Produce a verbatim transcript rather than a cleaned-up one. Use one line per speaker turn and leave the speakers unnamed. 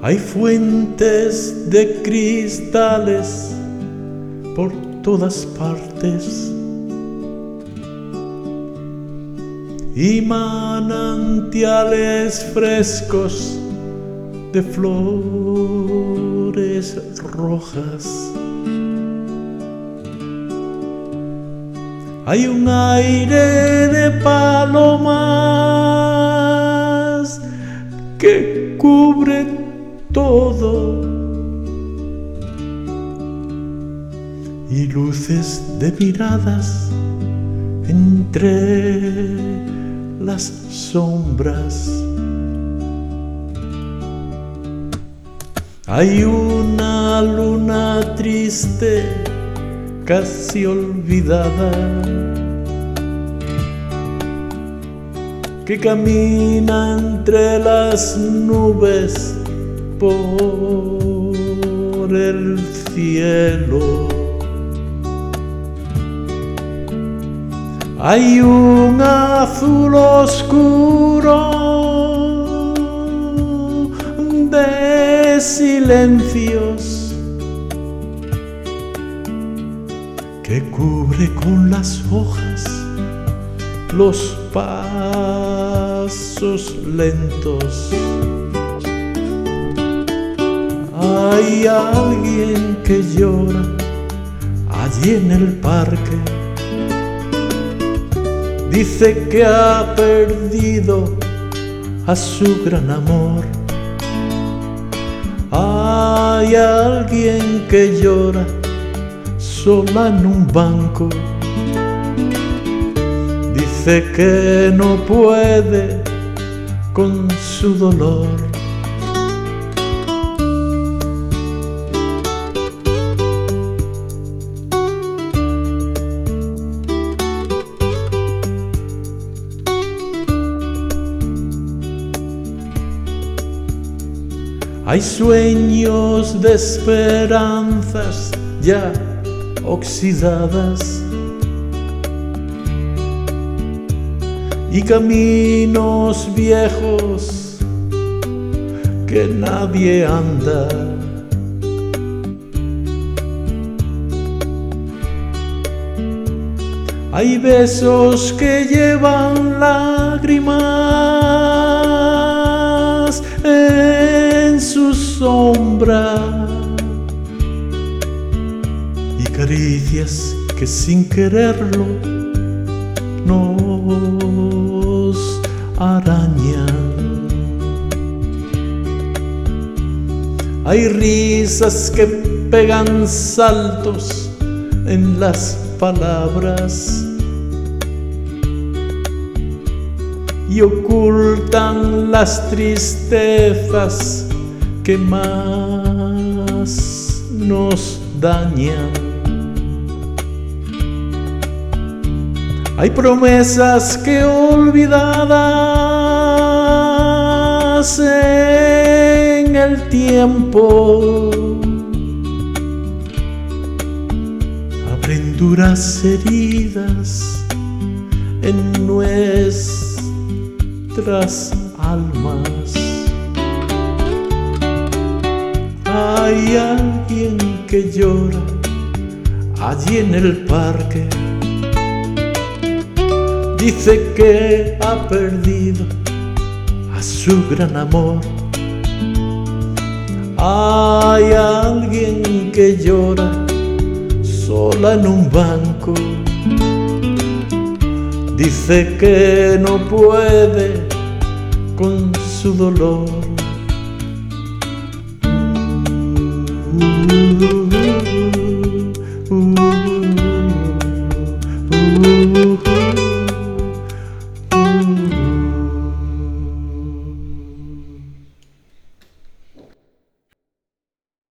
Hay fuentes de cristales por todas partes y manantiales frescos de flores rojas. Hay un aire de palomas que cubre todo y luces de miradas entre las sombras. Hay una luna triste, casi olvidada, que camina entre las nubes por el cielo. Hay un azul oscuro de silencios que cubre con las hojas los pasos lentos. Hay alguien que llora allí en el parque. Dice que ha perdido a su gran amor. Hay alguien que llora sola en un banco. Dice que no puede con su dolor. Hay sueños de esperanzas ya oxidadas y caminos viejos que nadie anda. Hay besos que llevan lágrimas en su sombra y caricias que sin quererlo nos arañan. Hay risas que pegan saltos en las palabras y ocultan las tristezas que más nos dañan. Hay promesas que olvidadas en el tiempo abren duras heridas en nuestras almas. Hay alguien que llora allí en el parque. Dice que ha perdido a su gran amor. Hay alguien que llora sola en un banco. Dice que no puede con su dolor. Uh, uh, uh.